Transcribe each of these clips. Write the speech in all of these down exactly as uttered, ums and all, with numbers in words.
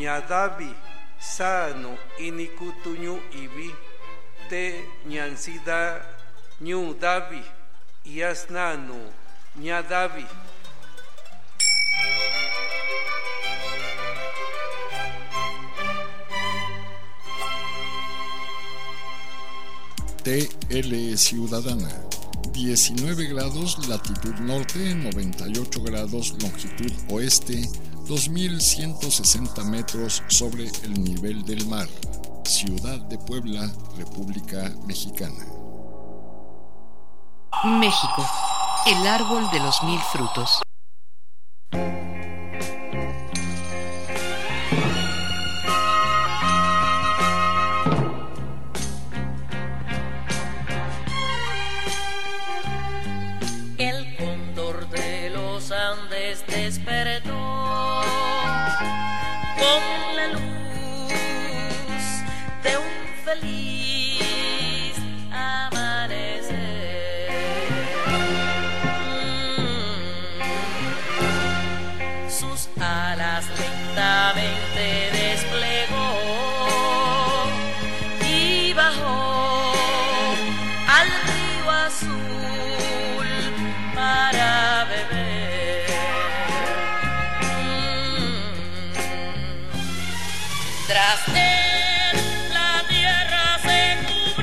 ñadavi sano inikutuñu ibi te ñansida ñu davi yasnano ñadavi. T L Ciudadana, diecinueve grados latitud norte, noventa y ocho grados longitud oeste, dos mil ciento sesenta metros sobre el nivel del mar. Ciudad de Puebla, República Mexicana. México, el árbol de los mil frutos. Despertó con la luz de un feliz amanecer. Mm. Sus alas lentamente desplegó y bajó al río azul para beber. Tras él la tierra se cubrió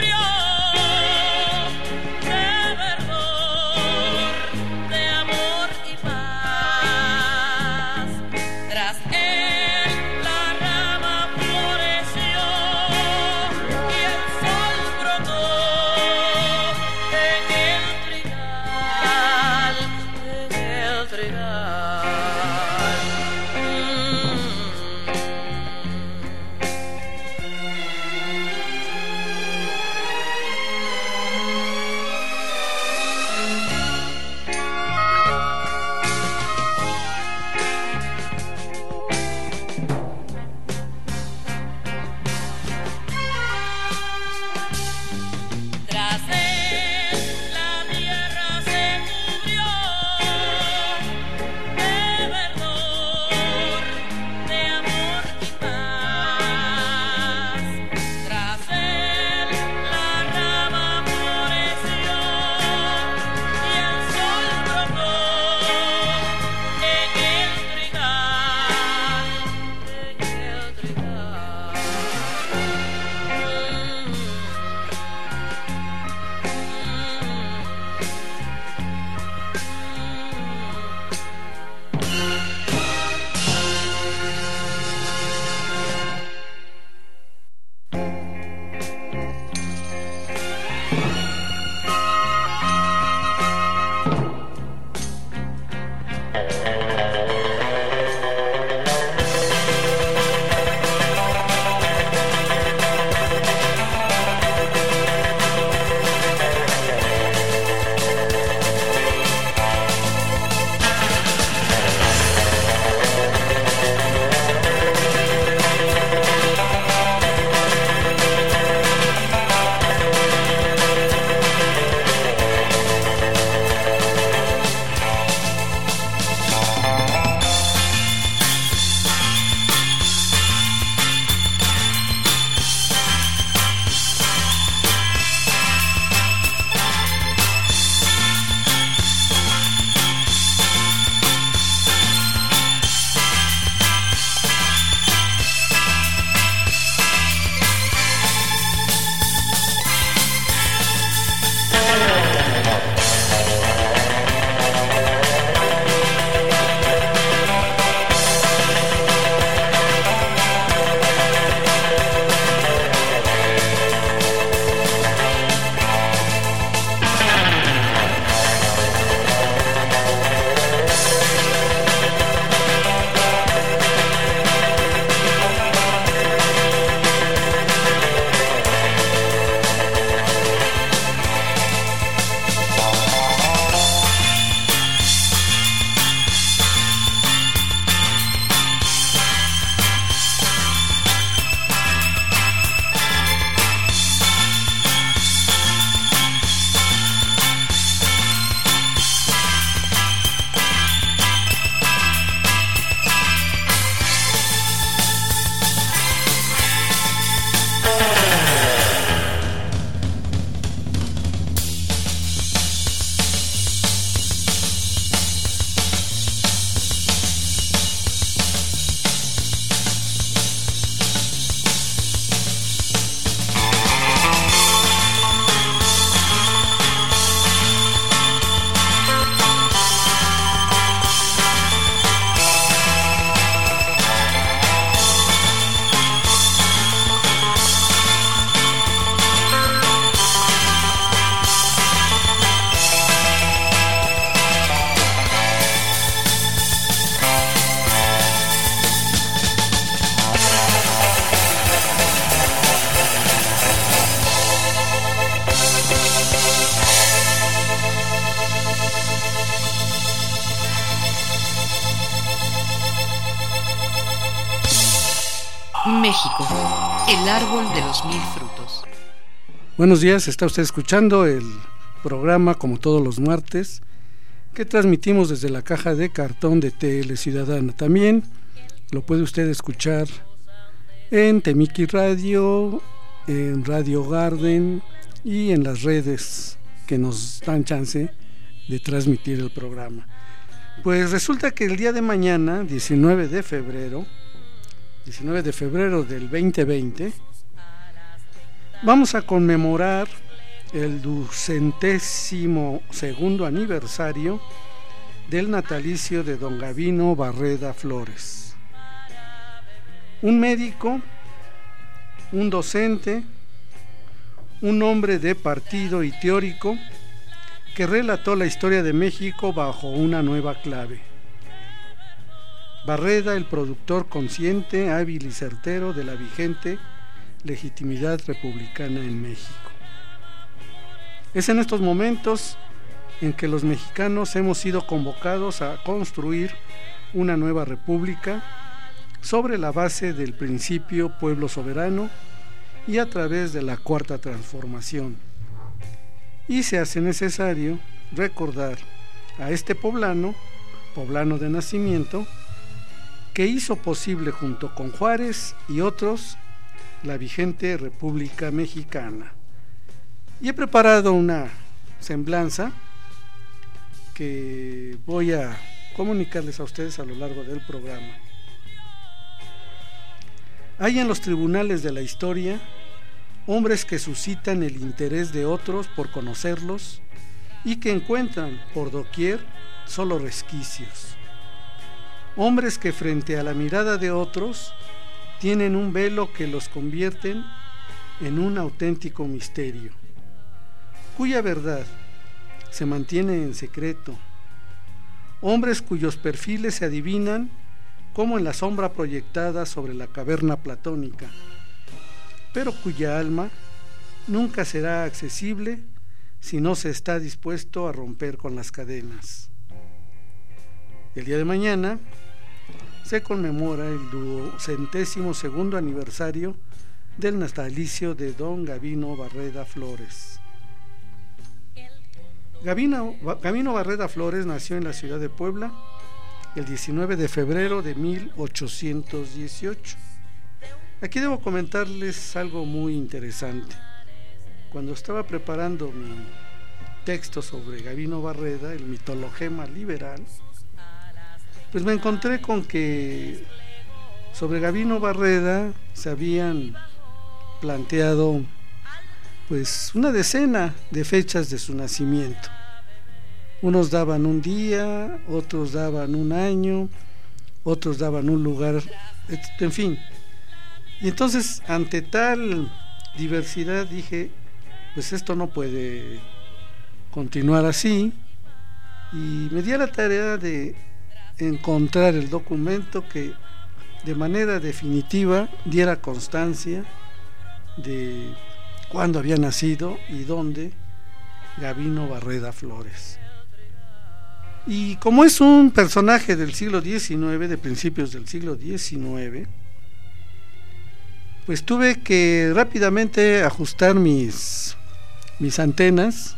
México, el árbol de los mil frutos. Buenos días, está usted escuchando el programa como todos los martes que transmitimos desde la caja de cartón de T L Ciudadana. También lo puede usted escuchar en Temiki Radio, en Radio Garden y en las redes que nos dan chance de transmitir el programa. Pues resulta que el día de mañana, diecinueve de febrero, diecinueve de febrero del veinte veinte, vamos a conmemorar el ducentésimo segundo aniversario del natalicio de don Gavino Barreda Flores, un médico, un docente, un hombre de partido y teórico que relató la historia de México bajo una nueva clave. Barreda, el productor consciente, hábil y certero de la vigente legitimidad republicana en México. Es en estos momentos en que los mexicanos hemos sido convocados a construir una nueva república sobre la base del principio pueblo soberano y a través de la cuarta transformación. Y se hace necesario recordar a este poblano, poblano de nacimiento, que hizo posible junto con Juárez y otros la vigente República Mexicana. Y he preparado una semblanza que voy a comunicarles a ustedes a lo largo del programa. Hay en los tribunales de la historia hombres que suscitan el interés de otros por conocerlos y que encuentran por doquier solo resquicios. Hombres que frente a la mirada de otros tienen un velo que los convierten en un auténtico misterio, cuya verdad se mantiene en secreto. Hombres cuyos perfiles se adivinan como en la sombra proyectada sobre la caverna platónica, pero cuya alma nunca será accesible si no se está dispuesto a romper con las cadenas. El día de mañana se conmemora el ducentésimo segundo aniversario del natalicio de don Gavino Barreda Flores. Gavino, Gavino Barreda Flores nació en la ciudad de Puebla el diecinueve de febrero de mil ochocientos dieciocho. Aquí debo comentarles algo muy interesante. Cuando estaba preparando mi texto sobre Gavino Barreda, el mitologema liberal, pues me encontré con que sobre Gavino Barreda se habían planteado pues una decena de fechas de su nacimiento. Unos daban un día, otros daban un año, otros daban un lugar, en fin. Y entonces, ante tal diversidad, dije, pues esto no puede continuar así, y me di a la tarea de encontrar el documento que de manera definitiva diera constancia de cuándo había nacido y dónde Gavino Barreda Flores. Y como es un personaje del siglo diecinueve, de principios del siglo diecinueve, pues tuve que rápidamente ajustar mis, mis antenas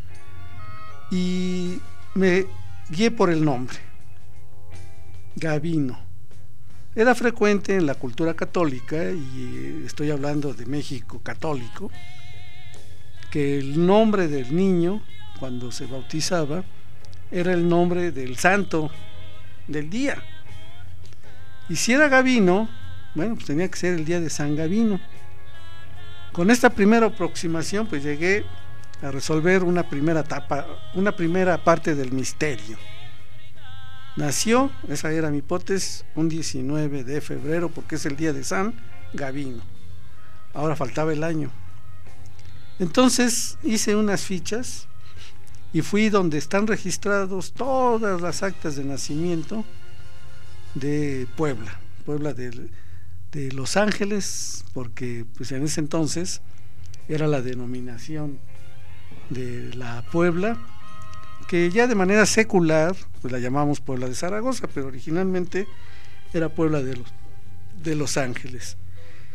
y me guié por el nombre, Gavino. Era frecuente en la cultura católica, y estoy hablando de México católico, que el nombre del niño, cuando se bautizaba, era el nombre del santo del día. Y si era Gavino, bueno, pues tenía que ser el día de San Gavino. Con esta primera aproximación, pues llegué a resolver una primera etapa, una primera parte del misterio. Nació, esa era mi hipótesis, un diecinueve de febrero, porque es el día de San Gavino. Ahora faltaba el año. Entonces hice unas fichas y fui donde están registrados todas las actas de nacimiento de Puebla, Puebla del de Los Ángeles, porque pues en ese entonces era la denominación de la Puebla, que ya de manera secular pues la llamamos Puebla de Zaragoza, pero originalmente era Puebla de los, de Los Ángeles.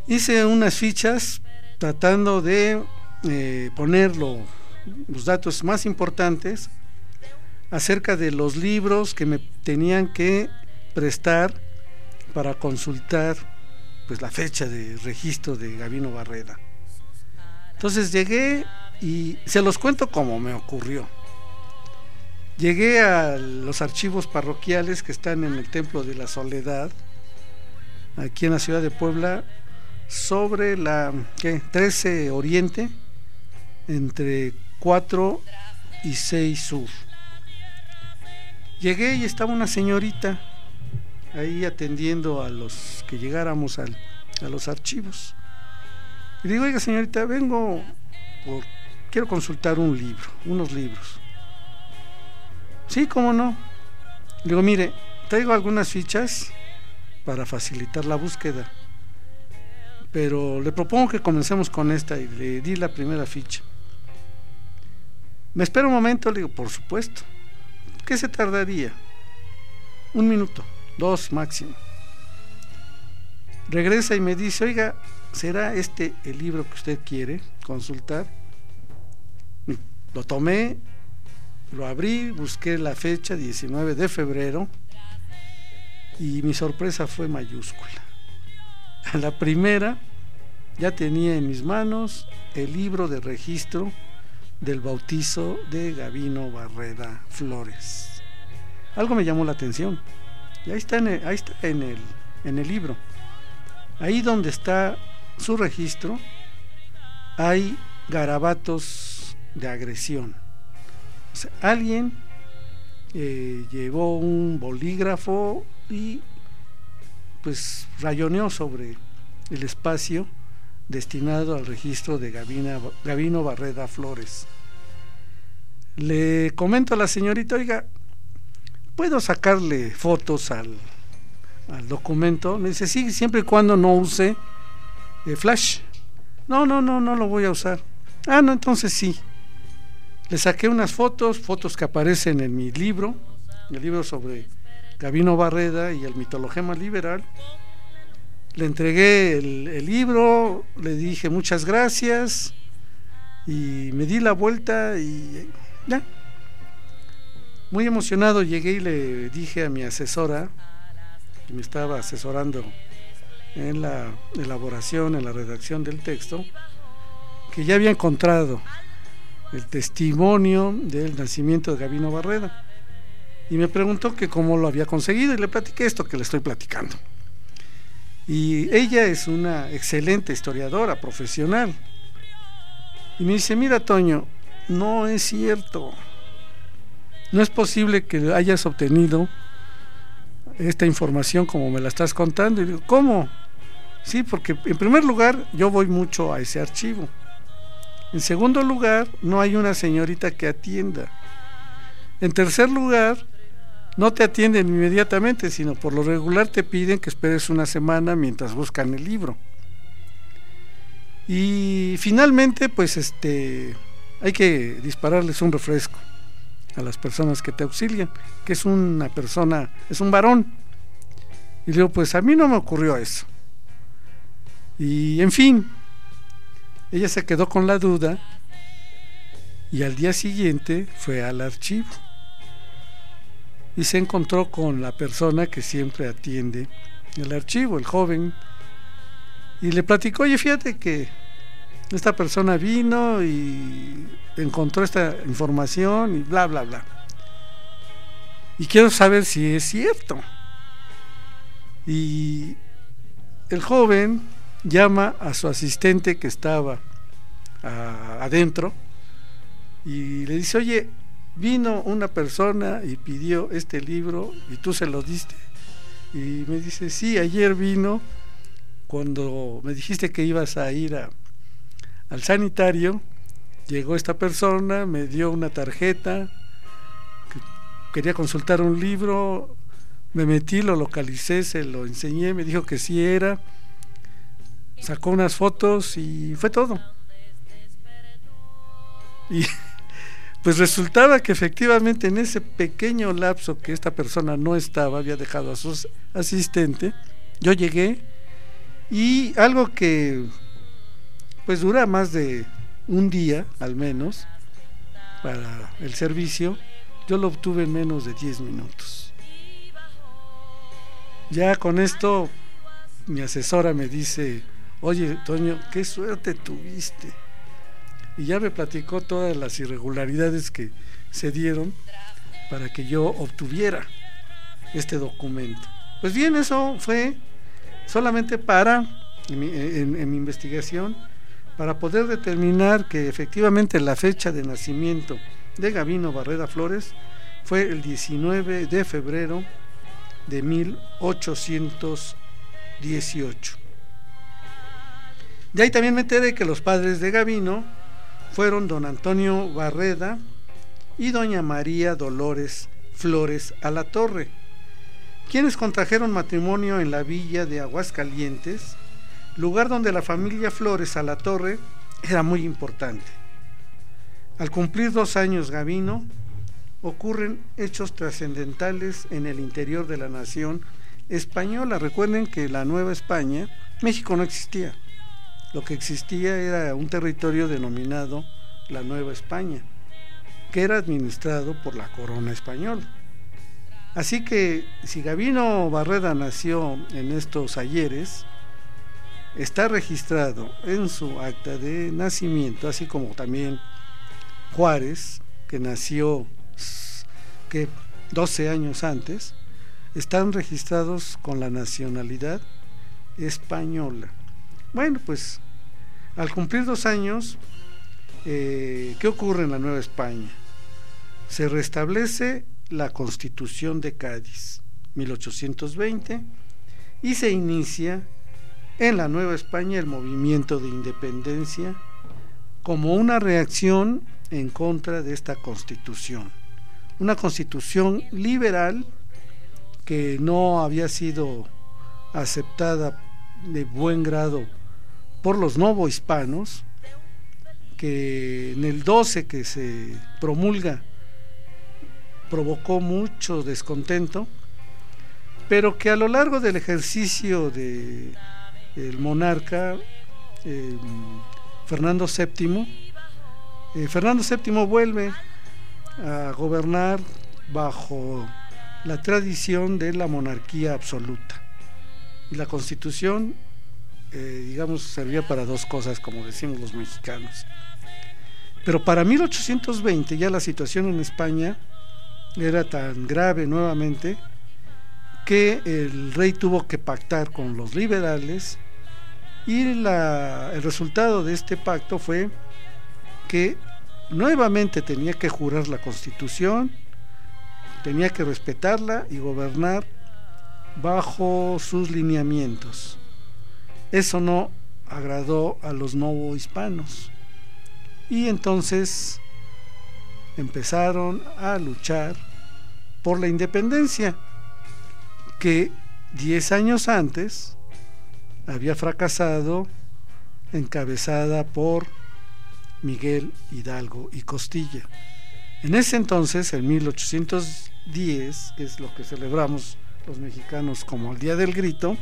Hice unas fichas tratando de eh, poner lo, los datos más importantes acerca de los libros que me tenían que prestar para consultar pues la fecha de registro de Gavino Barreda. Entonces llegué y se los cuento como me ocurrió. Llegué a los archivos parroquiales que están en el Templo de la Soledad, aquí en la ciudad de Puebla, sobre la ¿qué? trece Oriente, entre cuatro y seis Sur. Llegué y estaba una señorita ahí atendiendo a los que llegáramos al, a los archivos. Y digo, oiga señorita, vengo por, quiero consultar un libro, unos libros. Sí, cómo no. Le digo, mire, traigo algunas fichas para facilitar la búsqueda, pero le propongo que comencemos con esta, y le di la primera ficha. ¿Me espera un momento? Le digo, por supuesto. ¿Qué se tardaría? Un minuto, dos máximo. Regresa y me dice, oiga, ¿será este el libro que usted quiere consultar? Lo tomé, lo abrí, busqué la fecha, diecinueve de febrero, y mi sorpresa fue mayúscula. A la primera ya tenía en mis manos el libro de registro del bautizo de Gavino Barreda Flores. Algo me llamó la atención, y ahí está en el, ahí está en el, en el libro. Ahí donde está su registro hay garabatos de agresión. O sea, alguien eh, llevó un bolígrafo y pues rayoneó sobre el espacio destinado al registro de Gavina, Gavino Barreda Flores. Le comento a la señorita, oiga, ¿puedo sacarle fotos al, al documento? Me dice, sí, siempre y cuando no use eh, flash. No, no, no, no lo voy a usar. Ah, no, entonces sí. Le saqué unas fotos, fotos que aparecen en mi libro, el libro sobre Gavino Barreda y el mitologema liberal. Le entregué el, el libro, le dije muchas gracias y me di la vuelta y ya. Muy emocionado llegué y le dije a mi asesora, que me estaba asesorando en la elaboración, en la redacción del texto, que ya había encontrado el testimonio del nacimiento de Gavino Barreda, y me preguntó que cómo lo había conseguido, y le platiqué esto que le estoy platicando. Y ella es una excelente historiadora profesional, y me dice, mira Toño, no es cierto, no es posible que hayas obtenido esta información como me la estás contando. Y digo, ¿cómo? Sí, porque en primer lugar yo voy mucho a ese archivo. En segundo lugar, no hay una señorita que atienda. En tercer lugar, no te atienden inmediatamente, sino por lo regular te piden que esperes una semana mientras buscan el libro. Y finalmente, pues este, hay que dispararles un refresco a las personas que te auxilian, que es una persona, es un varón. Y digo, pues a mí no me ocurrió eso. Y en fin, ella se quedó con la duda y al día siguiente fue al archivo y se encontró con la persona que siempre atiende el archivo, el joven, y le platicó, oye, fíjate que esta persona vino y encontró esta información y bla, bla, bla. Y quiero saber si es cierto. Y el joven llama a su asistente que estaba a, adentro y le dice, oye, vino una persona y pidió este libro y tú se lo diste. Y me dice, sí, ayer vino cuando me dijiste que ibas a ir a, al sanitario, llegó esta persona, me dio una tarjeta, que quería consultar un libro, me metí, lo localicé, se lo enseñé, me dijo que sí era, sacó unas fotos y fue todo. Y pues resultaba que efectivamente en ese pequeño lapso que esta persona no estaba, había dejado a su asistente, yo llegué Y algo que pues dura más de un día al menos para el servicio, yo lo obtuve en menos de diez minutos. Ya con esto mi asesora me dice: oye, Toño, qué suerte tuviste. Y ya me platicó todas las irregularidades que se dieron para que yo obtuviera este documento. Pues bien, eso fue solamente para, en mi, en, en mi investigación, para poder determinar que efectivamente la fecha de nacimiento de Gavino Barreda Flores fue el diecinueve de febrero de mil ochocientos dieciocho. De ahí también me enteré que los padres de Gavino fueron don Antonio Barreda y doña María Dolores Flores Alatorre, quienes contrajeron matrimonio en la villa de Aguascalientes, lugar donde la familia Flores Alatorre era muy importante. Al cumplir dos años Gavino, ocurren hechos trascendentales en el interior de la nación española. Recuerden que la Nueva España, México no existía. Lo que existía era un territorio denominado la Nueva España, que era administrado por la corona española. Así que si Gavino Barreda nació en estos ayeres, está registrado en su acta de nacimiento, así como también Juárez, que nació que doce años antes, están registrados con la nacionalidad española. Bueno, pues al cumplir dos años, eh, ¿qué ocurre en la Nueva España? Se restablece la Constitución de Cádiz, mil ochocientos veinte, y se inicia en la Nueva España el movimiento de independencia como una reacción en contra de esta Constitución. Una Constitución liberal que no había sido aceptada de buen grado por los novohispanos, que en el doce que se promulga provocó mucho descontento, pero que a lo largo del ejercicio de el monarca eh, Fernando séptimo, eh, Fernando séptimo vuelve a gobernar bajo la tradición de la monarquía absoluta, y la Constitución eh, digamos servía para dos cosas, como decimos los mexicanos. Pero para mil ochocientos veinte ya la situación en España era tan grave nuevamente que el rey tuvo que pactar con los liberales, y la, el resultado de este pacto fue que nuevamente tenía que jurar la Constitución, tenía que respetarla y gobernar bajo sus lineamientos. Eso no agradó a los novohispanos, y entonces empezaron a luchar por la independencia, que diez años antes había fracasado, encabezada por Miguel Hidalgo y Costilla. En ese entonces, en mil ochocientos diez, que es lo que celebramos los mexicanos como el Día del Grito,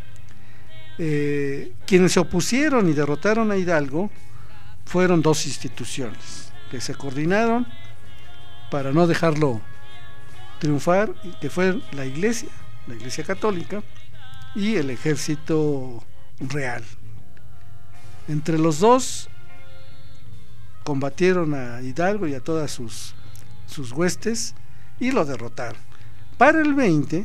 eh, quienes se opusieron y derrotaron a Hidalgo fueron dos instituciones que se coordinaron para no dejarlo triunfar, que fue la Iglesia, la Iglesia Católica, y el Ejército Real. Entre los dos combatieron a Hidalgo y a todas sus, sus huestes y lo derrotaron. Para el veinte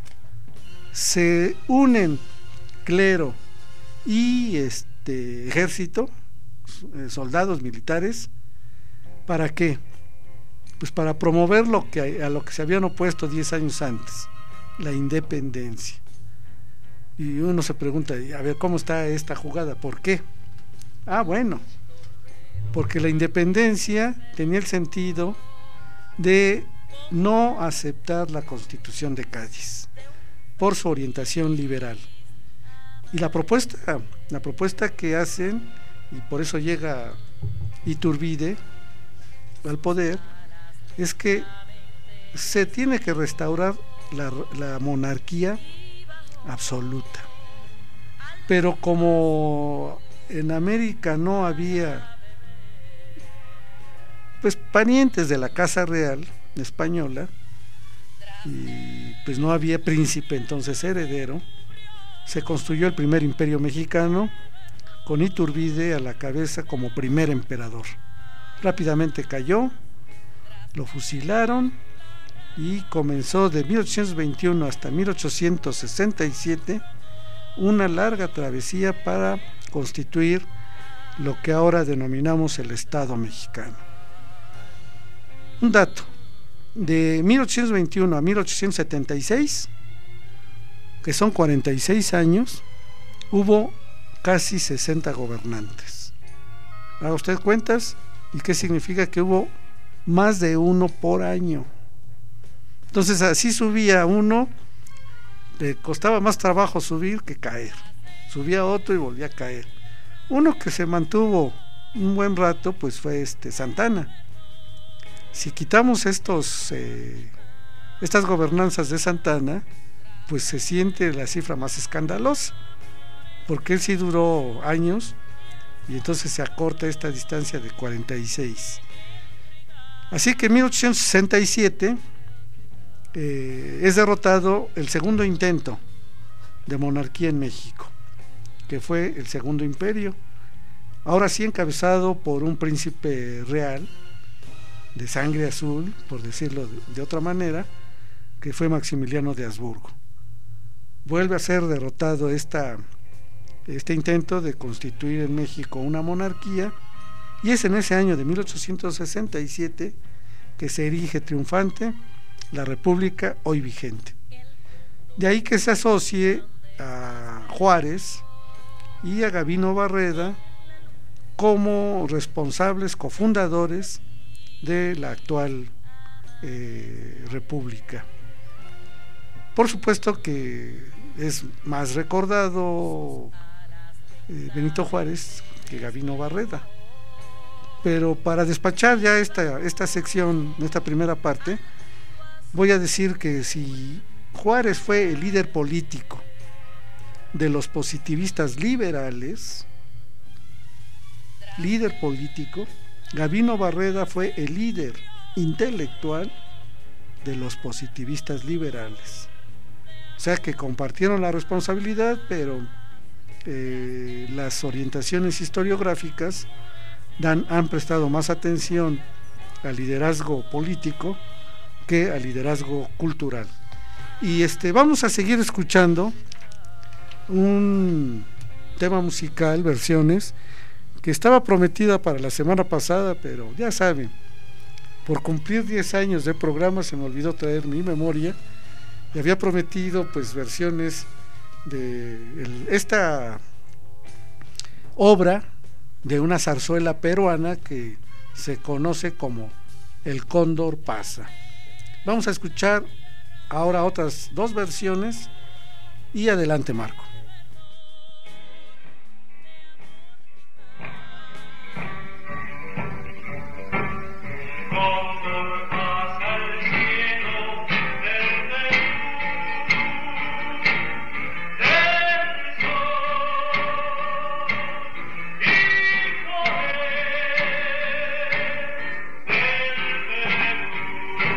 se unen clero y este ejército, soldados militares. ¿Para qué? Pues para promover lo que a lo que se habían opuesto diez años antes, la independencia. Y uno se pregunta, a ver, ¿cómo está esta jugada? ¿Por qué? Ah, bueno, porque la independencia tenía el sentido de no aceptar la Constitución de Cádiz por su orientación liberal. Y la propuesta, la propuesta que hacen, y por eso llega Iturbide al poder, es que se tiene que restaurar la, la monarquía absoluta. pero como en América no había pues parientes de la Casa Real española y pues no había príncipe entonces heredero, se construyó el primer imperio mexicano con Iturbide a la cabeza como primer emperador. Rápidamente cayó, lo fusilaron y comenzó de mil ochocientos veintiuno hasta mil ochocientos sesenta y siete una larga travesía para constituir lo que ahora denominamos el Estado mexicano. Un dato: de mil ochocientos veintiuno a mil ochocientos setenta y seis, que son cuarenta y seis años, hubo casi sesenta gobernantes. Haga usted cuentas, ¿y qué significa? Que hubo más de uno por año. Entonces así subía uno, le costaba más trabajo subir que caer, subía otro y volvía a caer. Uno que se mantuvo un buen rato pues fue este Santana. Si quitamos estos eh, estas gobernanzas de Santana, pues se siente la cifra más escandalosa, porque él sí duró años y entonces se acorta esta distancia de cuarenta y seis. Así que en mil ochocientos sesenta y siete eh, es derrotado el segundo intento de monarquía en México, que fue el Segundo Imperio, ahora sí encabezado por un príncipe real de sangre azul, por decirlo de, de otra manera, que fue Maximiliano de Habsburgo. Vuelve a ser derrotado esta, este intento de constituir en México una monarquía, y es en ese año de mil ochocientos sesenta y siete que se erige triunfante la República hoy vigente. De ahí que se asocie a Juárez y a Gavino Barreda como responsables cofundadores de la actual eh, república. Por supuesto que es más recordado eh, Benito Juárez que Gavino Barreda, pero para despachar ya esta, esta sección, esta primera parte, voy a decir que si Juárez fue el líder político de los positivistas liberales, líder político, Gavino Barreda fue el líder intelectual de los positivistas liberales. O sea que compartieron la responsabilidad, pero eh, las orientaciones historiográficas dan, han prestado más atención al liderazgo político que al liderazgo cultural. Y este vamos a seguir escuchando un tema musical, versiones, que estaba prometida para la semana pasada, pero ya saben, por cumplir diez años de programa se me olvidó traer mi memoria, y había prometido pues versiones de el, esta obra de una zarzuela peruana que se conoce como El Cóndor Pasa. Vamos a escuchar ahora otras dos versiones y adelante, Marco.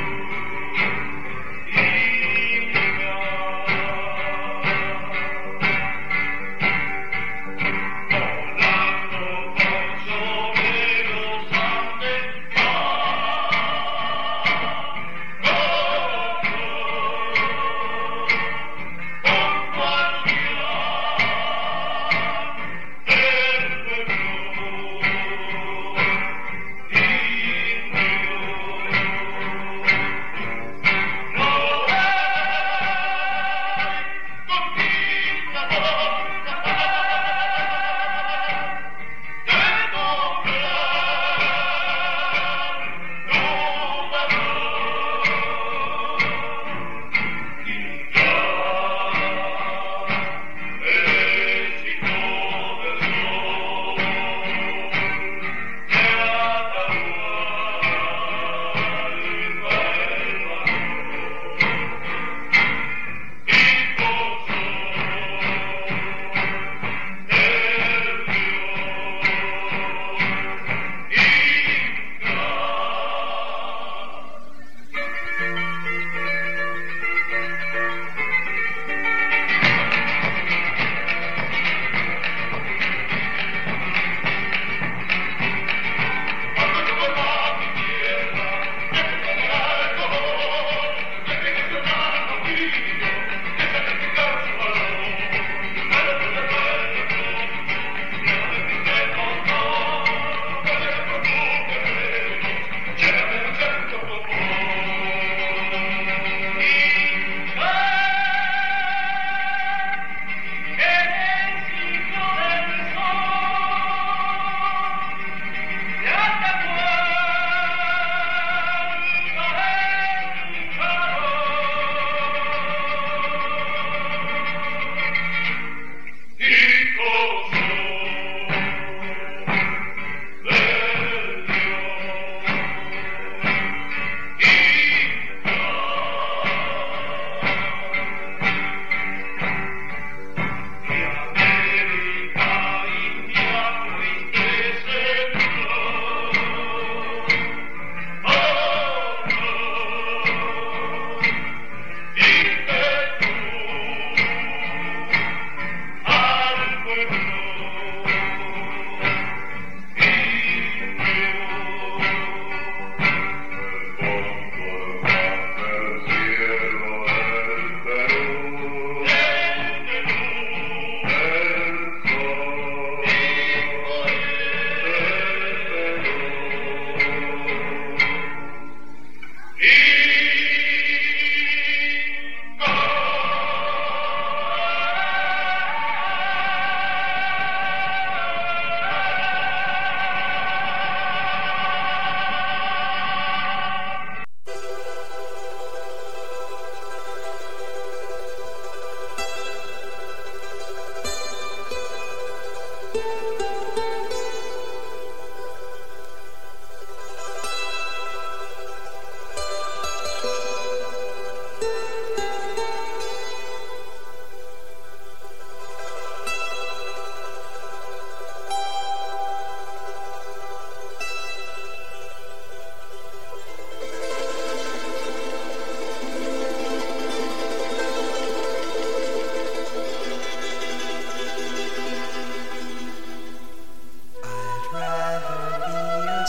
Thank you.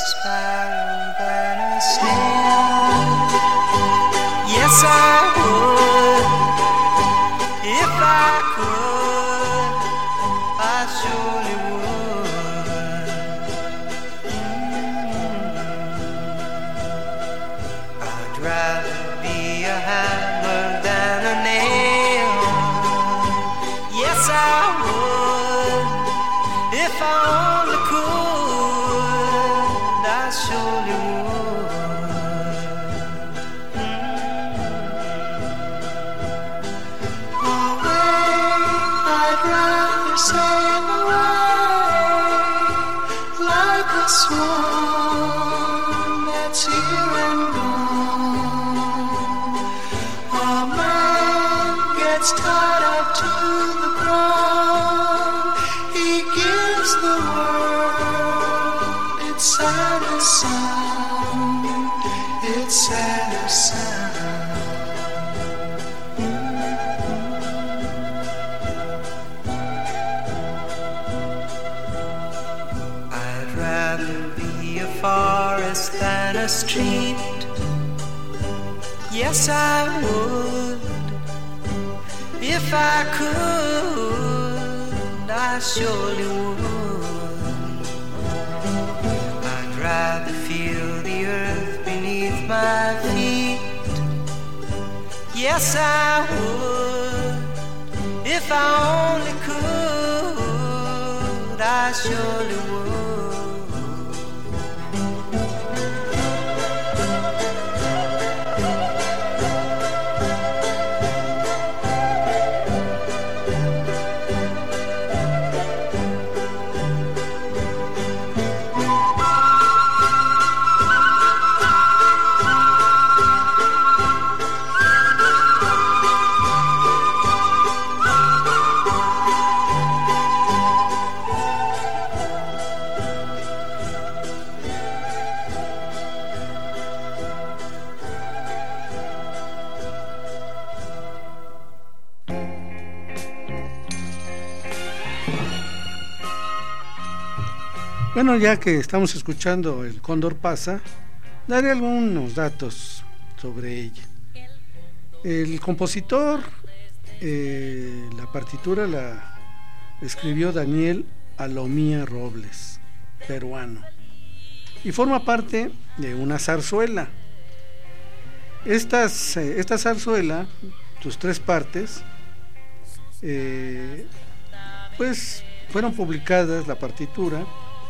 sparrow than a snail. Yes, I would, if I could, I surely would. Mm-hmm. I'd rather be a hammer than a nail. Yes, I would, if I only could, I surely would. Mm-hmm. Away, I'd rather sail away like a swan that's here and gone. A man gets tied up to the ground. He gives the world its saddest sound, its saddest sound. I'd rather be a forest than a street. Yes, I would, if I could, I surely would. I'd rather feel the earth beneath my feet. Yes, I would, if I only could, I surely would. Bueno, ya que estamos escuchando El Cóndor Pasa, daré algunos datos sobre ella. El compositor, eh, la partitura la escribió Daniel Alomía Robles, peruano, y forma parte de una zarzuela. Estas, eh, esta zarzuela, sus tres partes, eh, pues fueron publicadas, la partitura,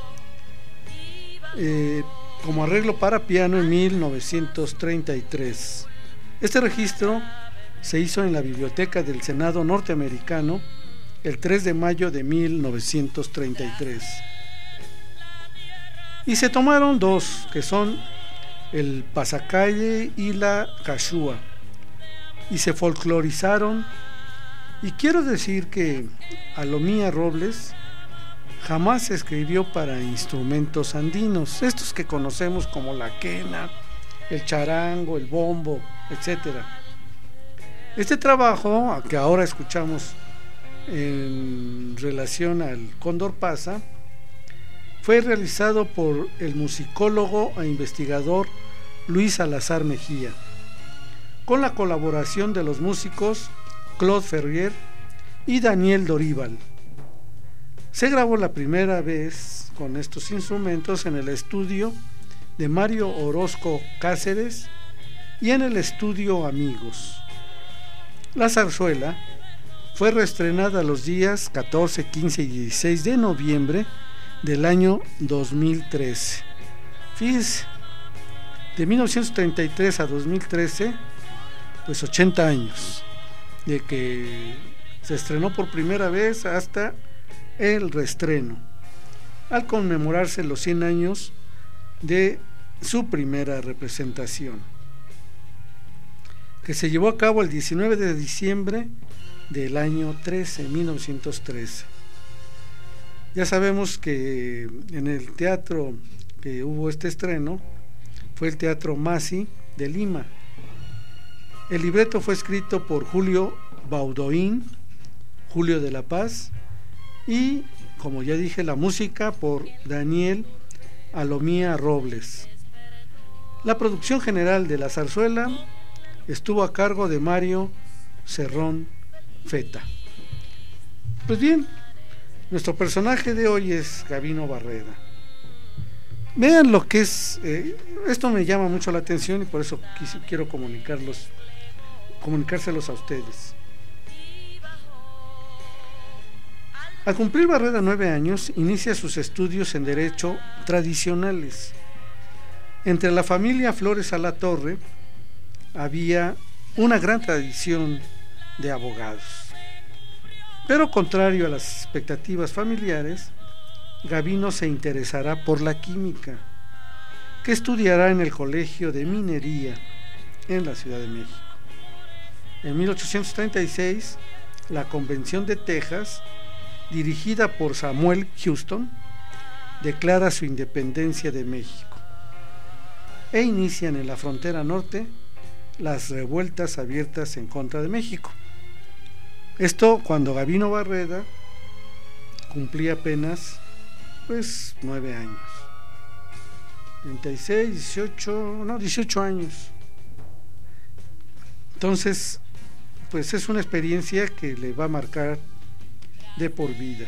Eh, como arreglo para piano en mil novecientos treinta y tres. Este registro se hizo en la Biblioteca del Senado norteamericano el tres de mayo de mil novecientos treinta y tres. Y se tomaron dos, que son el pasacalle y la cachúa, y se folclorizaron. Y quiero decir que Alomía Robles jamás escribió para instrumentos andinos, estos que conocemos como la quena, el charango, el bombo, etcétera. Este trabajo, que ahora escuchamos en relación al Cóndor Pasa, fue realizado por el musicólogo e investigador Luis Salazar Mejía, con la colaboración de los músicos Claude Ferrier y Daniel Doríbal. Se grabó la primera vez con estos instrumentos en el estudio de Mario Orozco Cáceres y en el estudio Amigos. La zarzuela fue reestrenada los días catorce, quince y dieciséis de noviembre del año dos mil trece. Fíjense, de mil novecientos treinta y tres a dos mil trece, pues ochenta años de que se estrenó por primera vez hasta el reestreno, al conmemorarse los cien años de su primera representación, que se llevó a cabo el diecinueve de diciembre del año trece, mil novecientos trece. Ya sabemos que en el teatro que hubo este estreno fue el Teatro Masi de Lima. El libreto fue escrito por Julio Baudoin, Julio de la Paz, y como ya dije, la música por Daniel Alomía Robles. La producción general de la zarzuela estuvo a cargo de Mario Cerrón Feta. Pues bien, nuestro personaje de hoy es Gavino Barreda. Vean lo que es, eh, esto me llama mucho la atención y por eso quis, quiero comunicarlos, comunicárselos a ustedes. Al cumplir Barreda nueve años, inicia sus estudios en Derecho tradicionales. Entre la familia Flores Alatorre había una gran tradición de abogados. Pero contrario a las expectativas familiares, Gavino se interesará por la química, que estudiará en el Colegio de Minería en la Ciudad de México. En mil ochocientos treinta y seis, la Convención de Texas, dirigida por Samuel Houston, declara su independencia de México e inician en la frontera norte las revueltas abiertas en contra de México. Esto cuando Gavino Barreda cumplía apenas pues nueve años, treinta y seis, dieciocho, no, dieciocho años. Entonces, pues es una experiencia que le va a marcar de por vida.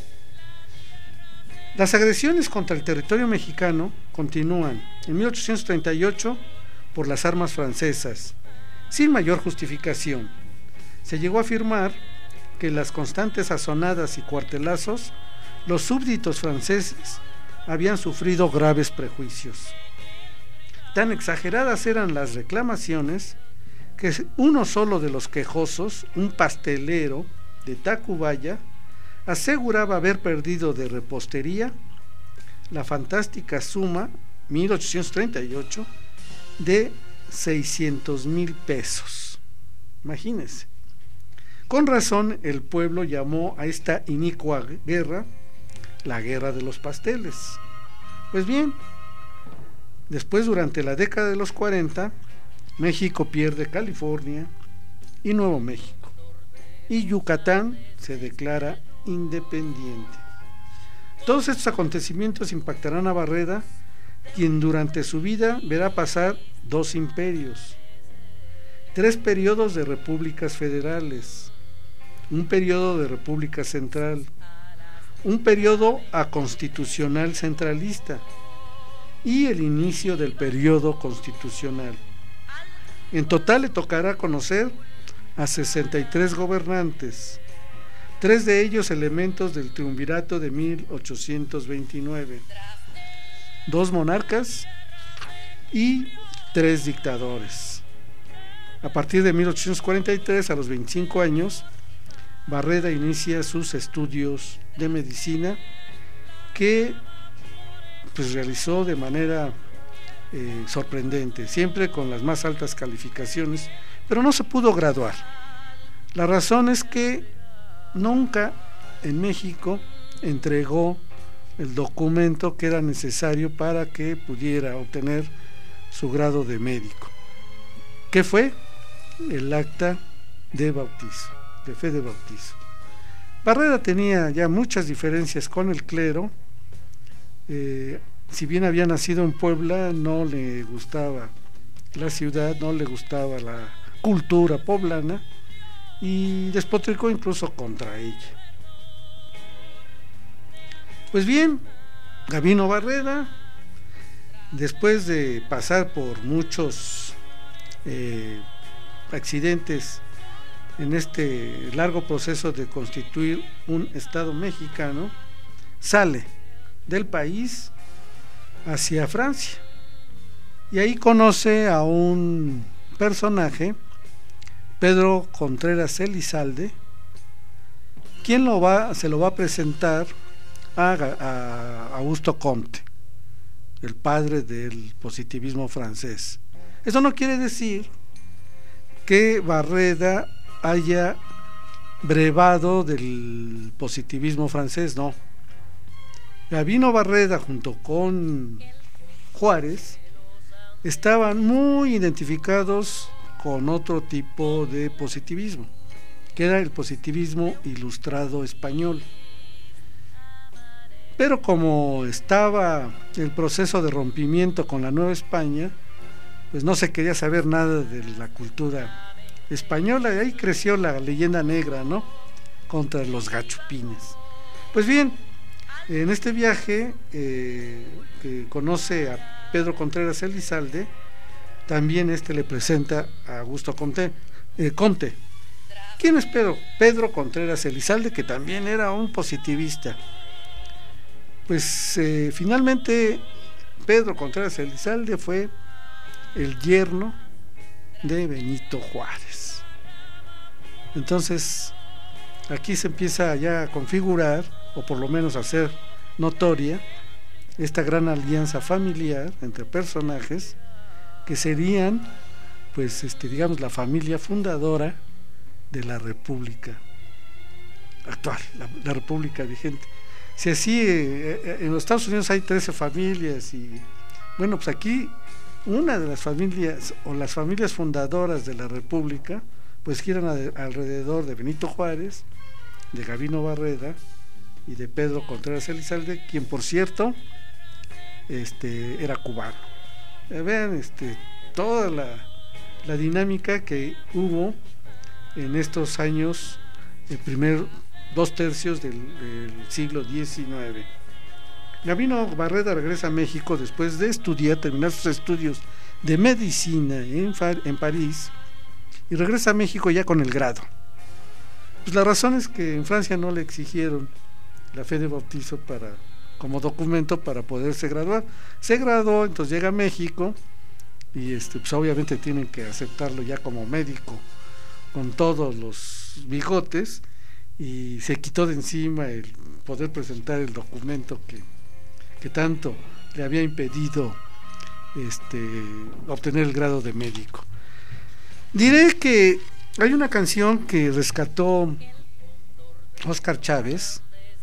Las agresiones contra el territorio mexicano continúan en mil ochocientos treinta y ocho por las armas francesas, sin mayor justificación. Se llegó a afirmar que las constantes azonadas y cuartelazos, los súbditos franceses habían sufrido graves prejuicios. Tan exageradas eran las reclamaciones que uno solo de los quejosos, un pastelero de Tacubaya, aseguraba haber perdido de repostería la fantástica suma, mil ochocientos treinta y ocho, de seiscientos mil pesos. Imagínense. Con razón, el pueblo llamó a esta inicua guerra la guerra de los pasteles. Pues bien, después, durante la década de los cuarenta, México pierde California y Nuevo México, y Yucatán se declara independiente. Todos estos acontecimientos impactarán a Barreda, quien durante su vida verá pasar dos imperios, tres periodos de repúblicas federales, un periodo de república central, un periodo aconstitucional centralista y el inicio del periodo constitucional. En total le tocará conocer a sesenta y tres gobernantes, tres de ellos elementos del triunvirato de mil ochocientos veintinueve, dos monarcas y tres dictadores. A partir de mil ochocientos cuarenta y tres, a los veinticinco años, Barreda inicia sus estudios de medicina que pues realizó de manera eh, sorprendente, siempre con las más altas calificaciones, pero no se pudo graduar. La razón es que nunca en México entregó el documento que era necesario para que pudiera obtener su grado de médico. ¿Qué fue? El acta de bautizo, de fe de bautizo. Barreda tenía ya muchas diferencias con el clero. Eh, si bien había nacido en Puebla, no le gustaba la ciudad, no le gustaba la cultura poblana y despotricó incluso contra ella. Pues bien, Gavino Barreda, después de pasar por muchos eh, accidentes en este largo proceso de constituir un Estado mexicano, sale del país hacia Francia y ahí conoce a un personaje, Pedro Contreras Elizalde, quien lo va, se lo va a presentar a, a Augusto Comte, el padre del positivismo francés. Eso no quiere decir que Barreda haya brevado del positivismo francés, no. Gavino Barreda junto con Juárez estaban muy identificados con otro tipo de positivismo, que era el positivismo ilustrado español. pero como estaba el proceso de rompimiento con la Nueva España, pues no se quería saber nada de la cultura española, y ahí creció la leyenda negra, ¿no?, contra los gachupines. Pues bien, en este viaje eh, que conoce a Pedro Contreras Elizalde, también este le presenta a Augusto Comte. Eh, Comte. ¿Quién es Pedro? Pedro Contreras Elizalde, que también era un positivista. Pues eh, finalmente Pedro Contreras Elizalde fue el yerno de Benito Juárez. Entonces aquí se empieza ya a configurar, o por lo menos a hacer notoria, esta gran alianza familiar entre personajes que serían, pues, este, digamos, la familia fundadora de la República actual, la, la República vigente. Si así eh, en los Estados Unidos hay trece familias, y bueno, pues aquí una de las familias o las familias fundadoras de la República pues giran a, alrededor de Benito Juárez, de Gavino Barreda y de Pedro Contreras Elizalde, quien por cierto este era cubano. Eh, vean este toda la, la dinámica que hubo en estos años, el primer dos tercios del, del siglo diecinueve. Gavino Barreda regresa a México después de estudiar, terminar sus estudios de medicina en, en París, y regresa a México ya con el grado. Pues la razón es que en Francia no le exigieron la fe de bautizo para, como documento para poderse graduar. Se graduó, entonces llega a México y este, pues obviamente tienen que aceptarlo ya como médico, con todos los bigotes, y se quitó de encima el poder presentar el documento que, que tanto le había impedido este, obtener el grado de médico. Diré que hay una canción que rescató Óscar Chávez.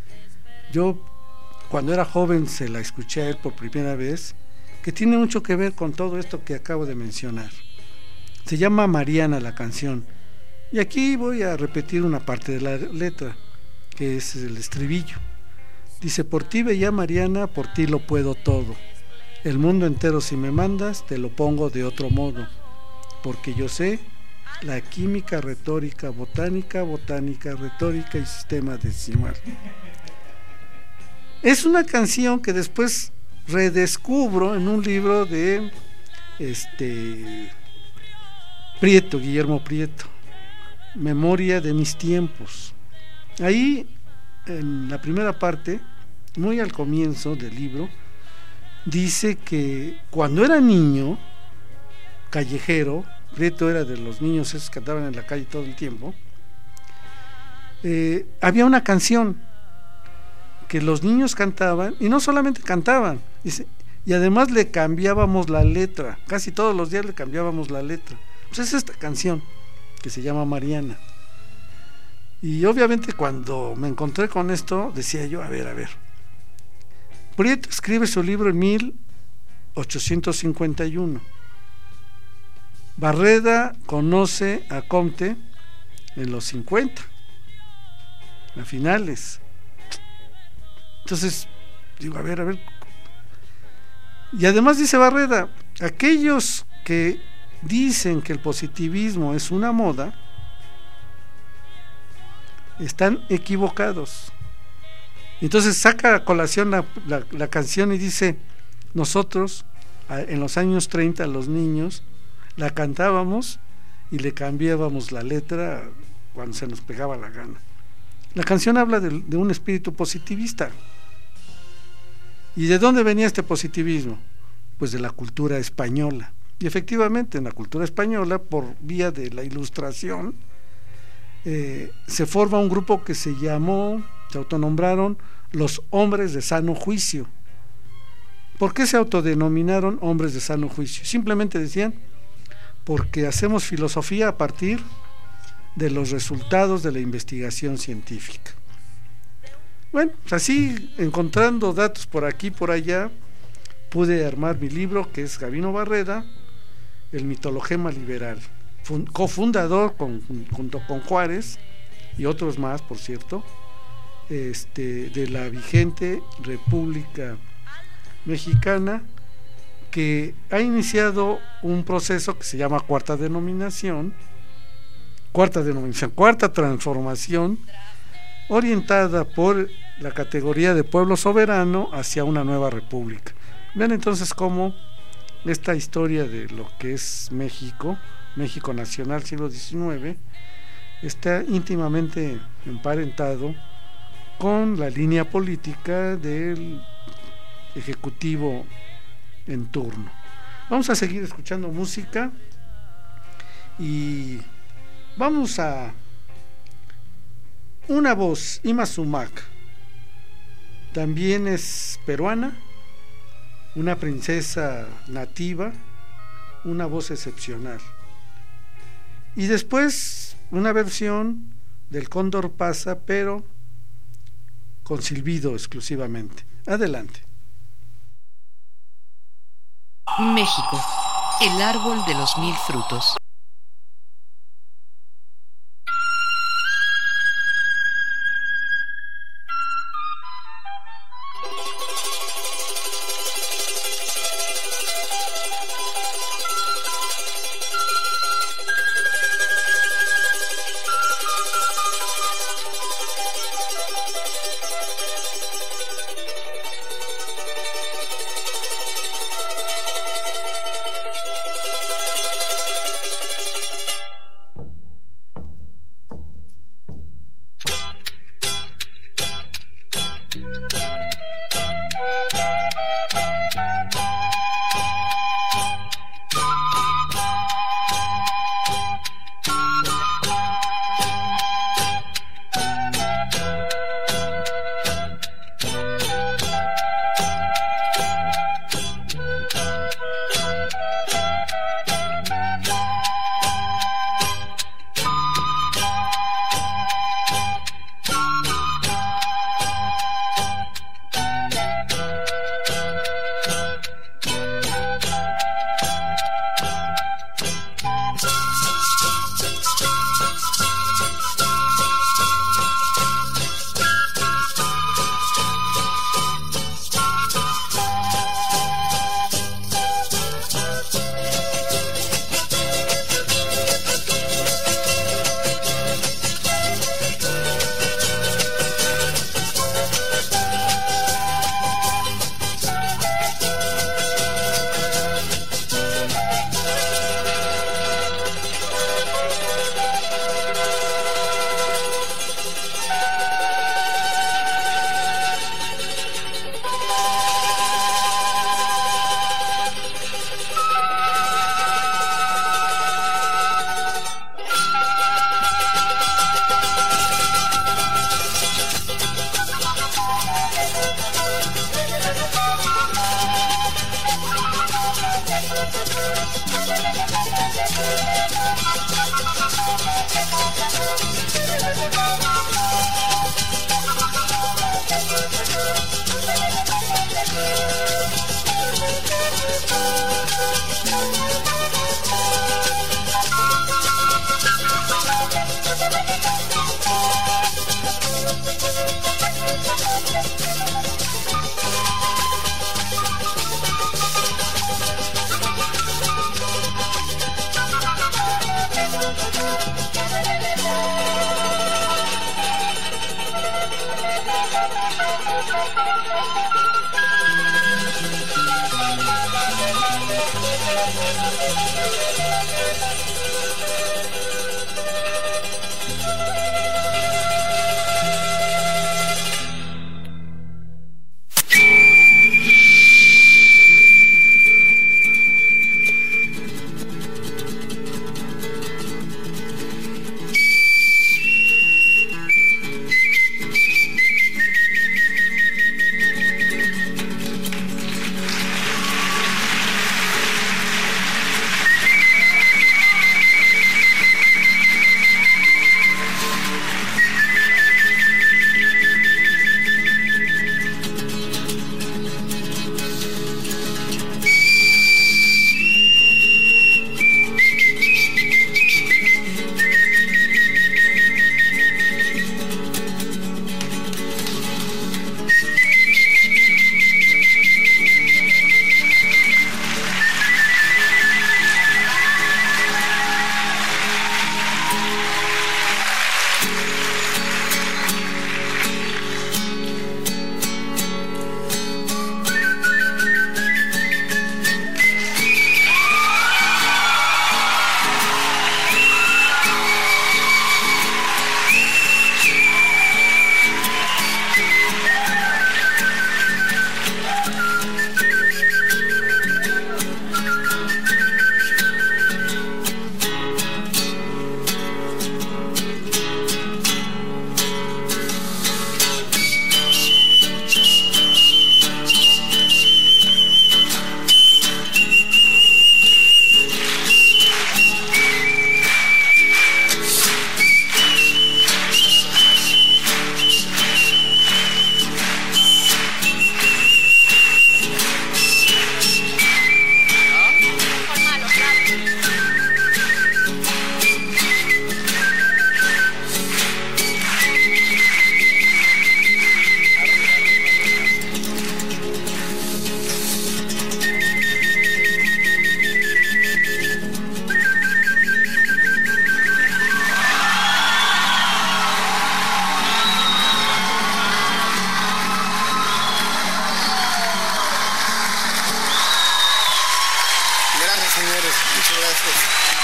Yo cuando era joven se la escuché a él por primera vez, que tiene mucho que ver con todo esto que acabo de mencionar. Se llama Mariana la canción, y aquí voy a repetir una parte de la letra, que es el estribillo. Dice: por ti bella Mariana, por ti lo puedo todo, el mundo entero si me mandas te lo pongo de otro modo, porque yo sé la química, retórica, botánica, botánica, retórica y sistema decimal. Es una canción que después redescubro en un libro de este Prieto, Guillermo Prieto, Memoria de mis tiempos. Ahí, en la primera parte, muy al comienzo del libro, dice que cuando era niño, callejero, Prieto era de los niños esos que andaban en la calle todo el tiempo, eh, había una canción que los niños cantaban, y no solamente cantaban, dice, y además le cambiábamos la letra, casi todos los días le cambiábamos la letra. Pues es esta canción que se llama Mariana. Y obviamente cuando me encontré con esto, decía yo, a ver, a ver, Prieto escribe su libro en mil ochocientos cincuenta y uno. Barreda conoce a Comte en los cincuenta, a finales. Entonces, digo, a ver, a ver. Y además dice Barreda, aquellos que dicen que el positivismo es una moda, están equivocados. Entonces saca a colación la, la, la canción y dice, nosotros en los años treinta, los niños la cantábamos y le cambiábamos la letra cuando se nos pegaba la gana. La canción habla de, de un espíritu positivista. ¿Y de dónde venía este positivismo? Pues de la cultura española. Y efectivamente en la cultura española, por vía de la Ilustración, eh, se forma un grupo que se llamó, se autonombraron los hombres de sano juicio. ¿Por qué se autodenominaron hombres de sano juicio? Simplemente decían, porque hacemos filosofía a partir de los resultados de la investigación científica. Bueno, pues así, encontrando datos por aquí y por allá, pude armar mi libro, que es Gavino Barreda, el mitologema liberal, cofundador con, junto con Juárez y otros más, por cierto, este, de la vigente República Mexicana, que ha iniciado un proceso que se llama cuarta denominación, cuarta denominación, cuarta transformación, orientada por la categoría de pueblo soberano hacia una nueva república. Vean entonces cómo esta historia de lo que es México, México nacional siglo diecinueve, está íntimamente emparentado con la línea política del ejecutivo en turno. Vamos a seguir escuchando música y vamos a una voz, Ima Sumac, también es peruana, una princesa nativa, una voz excepcional. Y después una versión del Cóndor Pasa, pero con silbido exclusivamente. Adelante. México, el árbol de los mil frutos. gracias.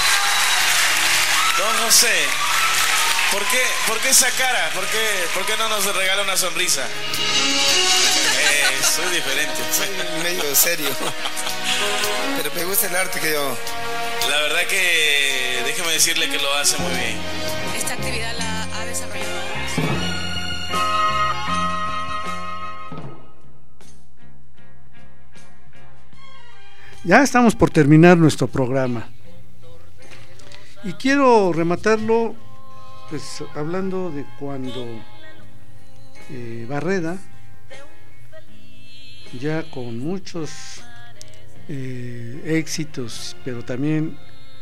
Don José, ¿por qué, por qué esa cara? ¿Por qué, por qué no nos regala una sonrisa? Eh, soy diferente. Soy medio serio. Pero me gusta el arte que yo... La verdad que déjeme decirle que lo hace muy bien. Esta actividad la ha desarrollado. Ya estamos por terminar nuestro programa. Y quiero rematarlo pues hablando de cuando eh, Barreda, ya con muchos eh, éxitos, pero también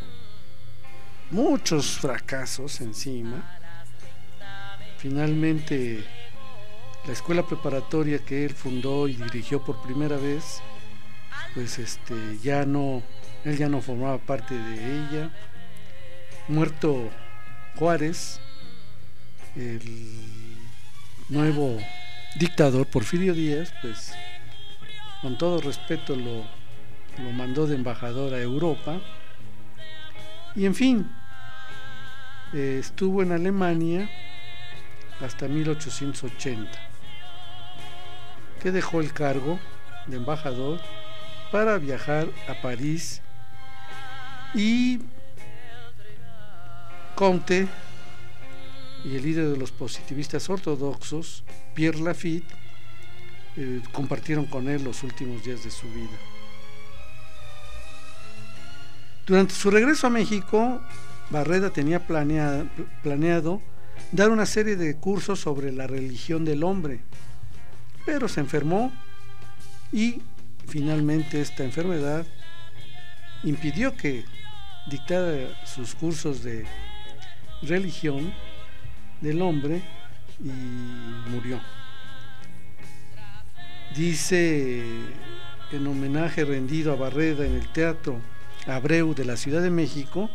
muchos fracasos encima, finalmente la escuela preparatoria que él fundó y dirigió por primera vez, pues este ya no, él ya no formaba parte de ella. Muerto Juárez, el nuevo dictador Porfirio Díaz, pues con todo respeto lo, lo mandó de embajador a Europa, y en fin, eh, estuvo en Alemania hasta mil ochocientos ochenta, que dejó el cargo de embajador para viajar a París, y Comte y el líder de los positivistas ortodoxos, Pierre Lafitte, eh, compartieron con él los últimos días de su vida. Durante su regreso a México, Barreda tenía planeado, planeado dar una serie de cursos sobre la religión del hombre, pero se enfermó y finalmente esta enfermedad impidió que dictara sus cursos de religión del hombre y murió. Dice, en homenaje rendido a Barreda en el Teatro Abreu de la Ciudad de México,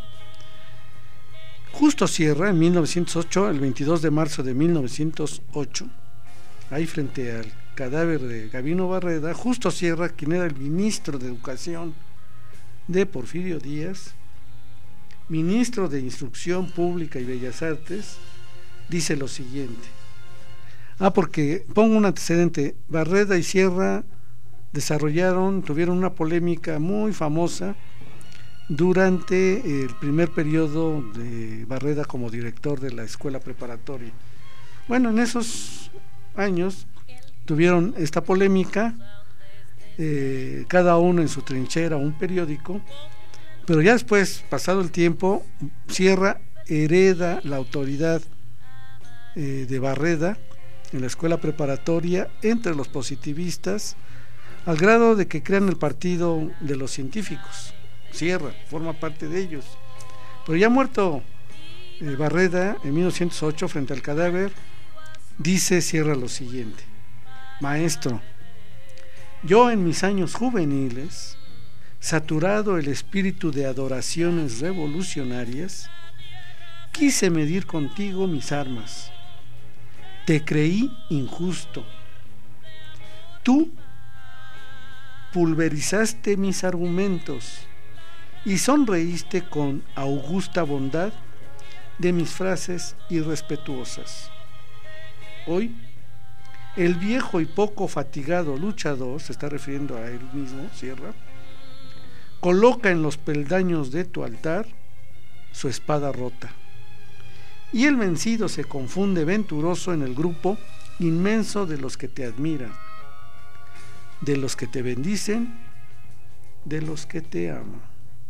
Justo Sierra, en mil novecientos ocho, el veintidós de marzo de mil novecientos ocho, ahí frente al cadáver de Gabino Barreda, Justo Sierra, quien era el ministro de Educación de Porfirio Díaz, ministro de Instrucción Pública y Bellas Artes, dice lo siguiente. Ah, porque pongo un antecedente. Barreda y Sierra desarrollaron, tuvieron una polémica muy famosa durante el primer periodo de Barreda como director de la escuela preparatoria. Bueno, en esos años tuvieron esta polémica, eh, cada uno en su trinchera, un periódico. Pero ya después, pasado el tiempo, Sierra hereda la autoridad eh, de Barreda en la escuela preparatoria entre los positivistas, al grado de que crean el Partido de los Científicos. Sierra forma parte de ellos. Pero ya muerto eh, Barreda en mil novecientos ocho, frente al cadáver, dice Sierra lo siguiente: maestro, yo en mis años juveniles, saturado el espíritu de adoraciones revolucionarias, quise medir contigo mis armas. Te creí injusto. Tú pulverizaste mis argumentos y sonreíste con augusta bondad de mis frases irrespetuosas. Hoy, el viejo y poco fatigado luchador, se está refiriendo a él mismo, Sierra, coloca en los peldaños de tu altar su espada rota, y el vencido se confunde venturoso en el grupo inmenso de los que te admiran, de los que te bendicen, de los que te aman.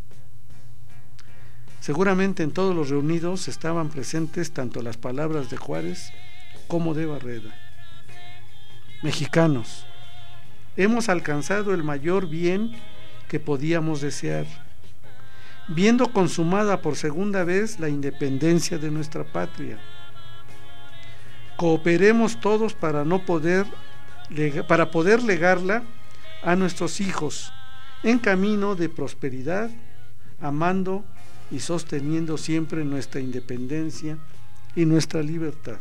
Seguramente en todos los reunidos estaban presentes tanto las palabras de Juárez como de Barreda. Mexicanos, hemos alcanzado el mayor bien que podíamos desear, viendo consumada por segunda vez la independencia de nuestra patria. Cooperemos todos para no poder para poder legarla a nuestros hijos en camino de prosperidad, amando y sosteniendo siempre nuestra independencia y nuestra libertad.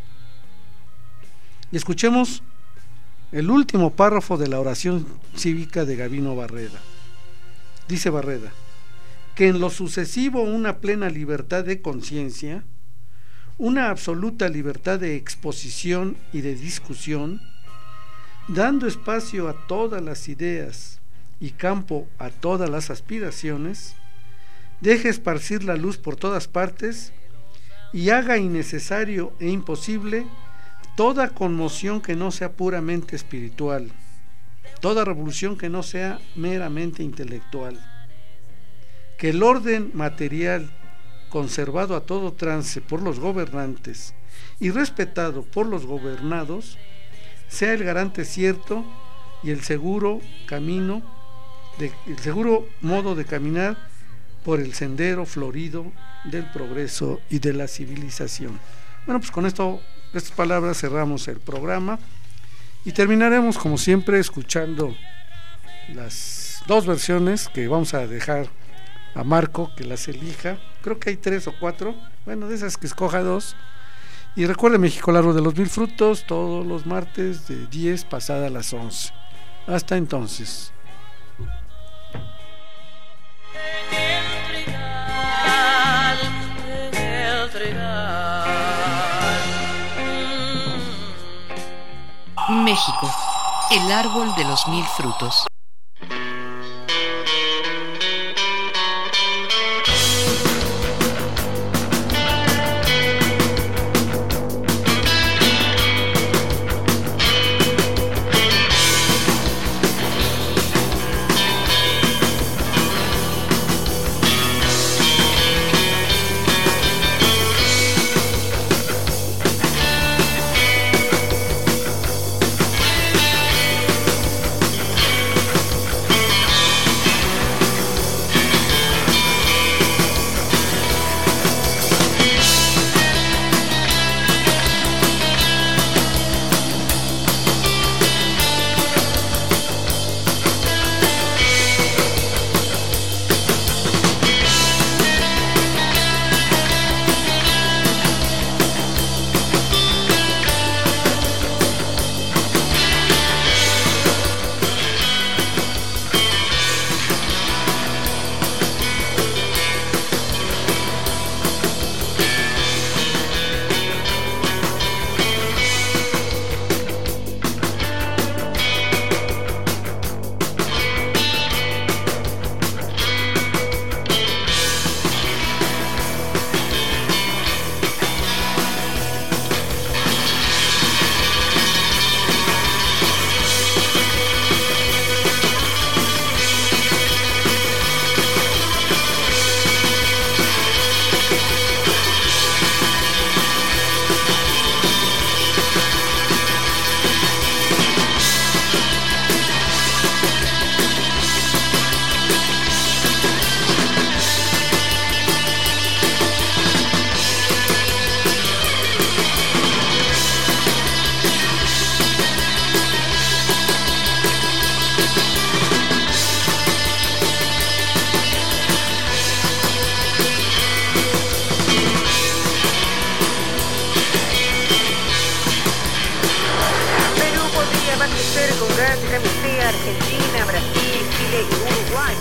Y escuchemos el último párrafo de la oración cívica de Gabino Barreda. Dice Barreda: que en lo sucesivo una plena libertad de conciencia, una absoluta libertad de exposición y de discusión, dando espacio a todas las ideas y campo a todas las aspiraciones, deje esparcir la luz por todas partes y haga innecesario e imposible toda conmoción que no sea puramente espiritual, toda revolución que no sea meramente intelectual, que el orden material conservado a todo trance por los gobernantes y respetado por los gobernados sea el garante cierto y el seguro camino, de, el seguro modo de caminar por el sendero florido del progreso y de la civilización. Bueno, pues con esto, estas palabras cerramos el programa y terminaremos como siempre escuchando las dos versiones que vamos a dejar a Marco que las elija. Creo que hay tres o cuatro, bueno, de esas que escoja dos. Y recuerde, México, el árbol de los mil frutos, todos los martes de diez pasada las once. Hasta entonces. México, el árbol de los mil frutos. Argentina, Brasil, Chile y Uruguay.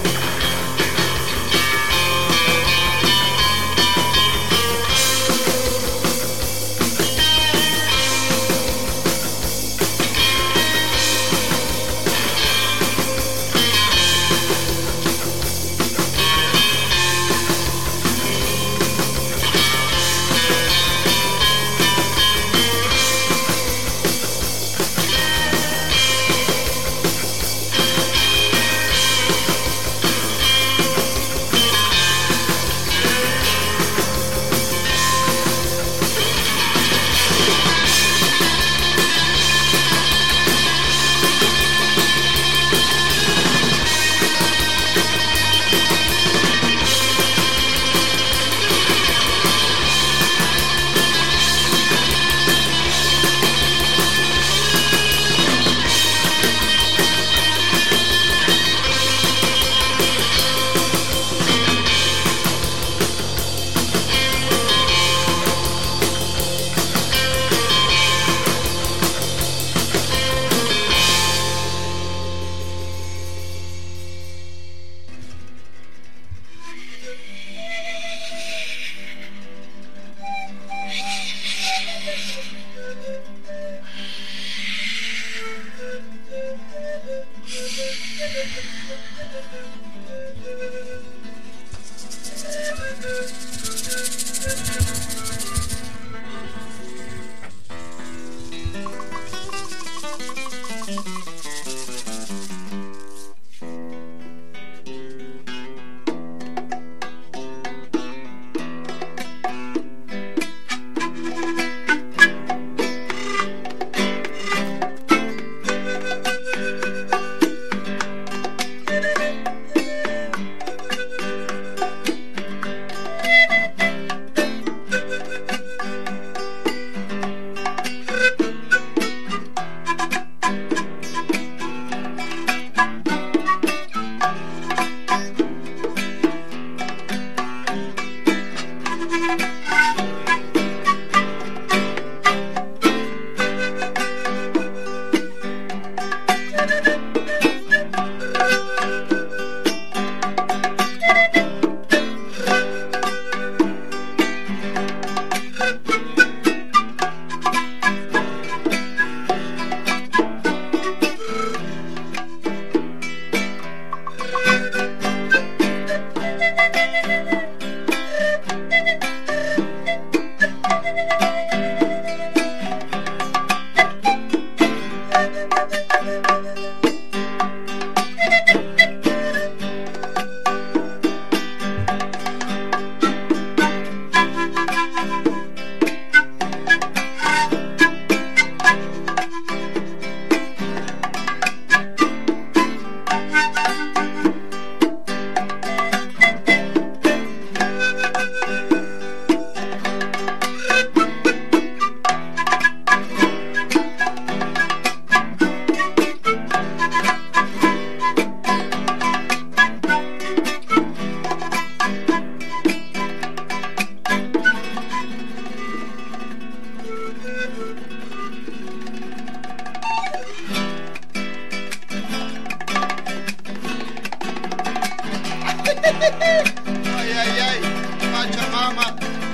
Ay, ay, ay, Pachamama.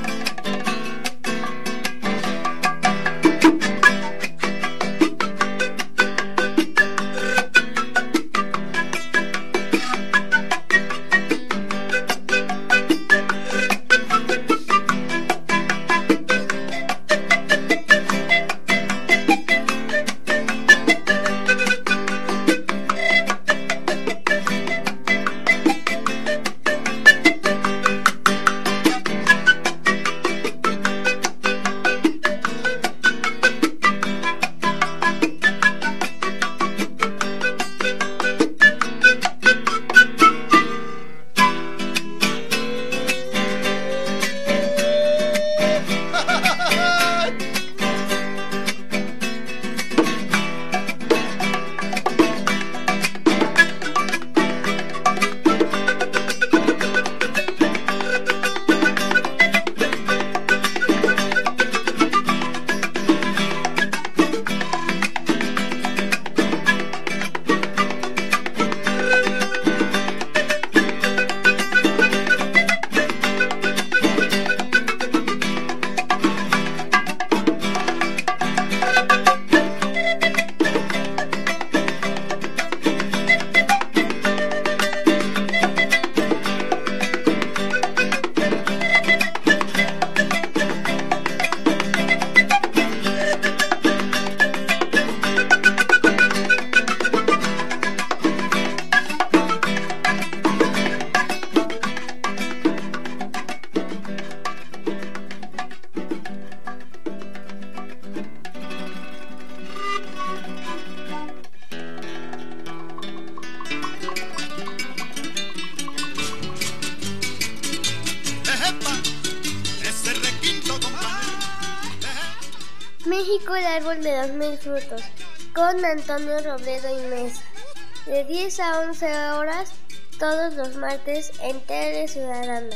México, el árbol de los mil frutos, con Antonio Robledo y Mesa, de diez a once horas, todos los martes en Tele Ciudadana.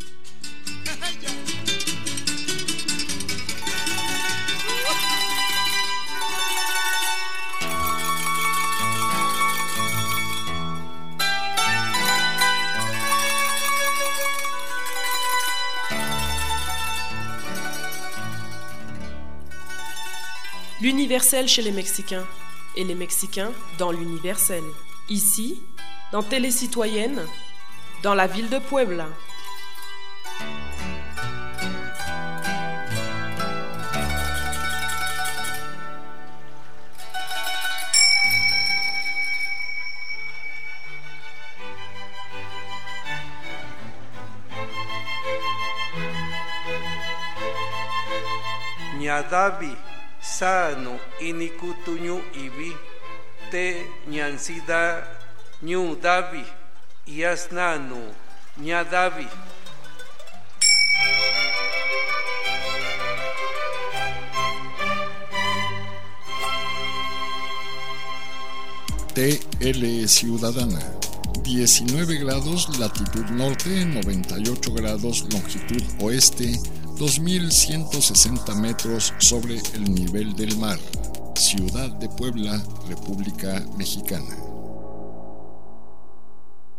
L'universel chez les Mexicains, et les Mexicains dans l'universel. Ici, dans Télé Citoyenne, dans la ville de Puebla. Ñadavi sano inikutuñu ibi te ñansida ñu davi yasnanu ñadavi. T L Ciudadana, diecinueve grados latitud norte, noventa y ocho grados longitud oeste, dos mil ciento sesenta metros sobre el nivel del mar. Ciudad de Puebla, República Mexicana.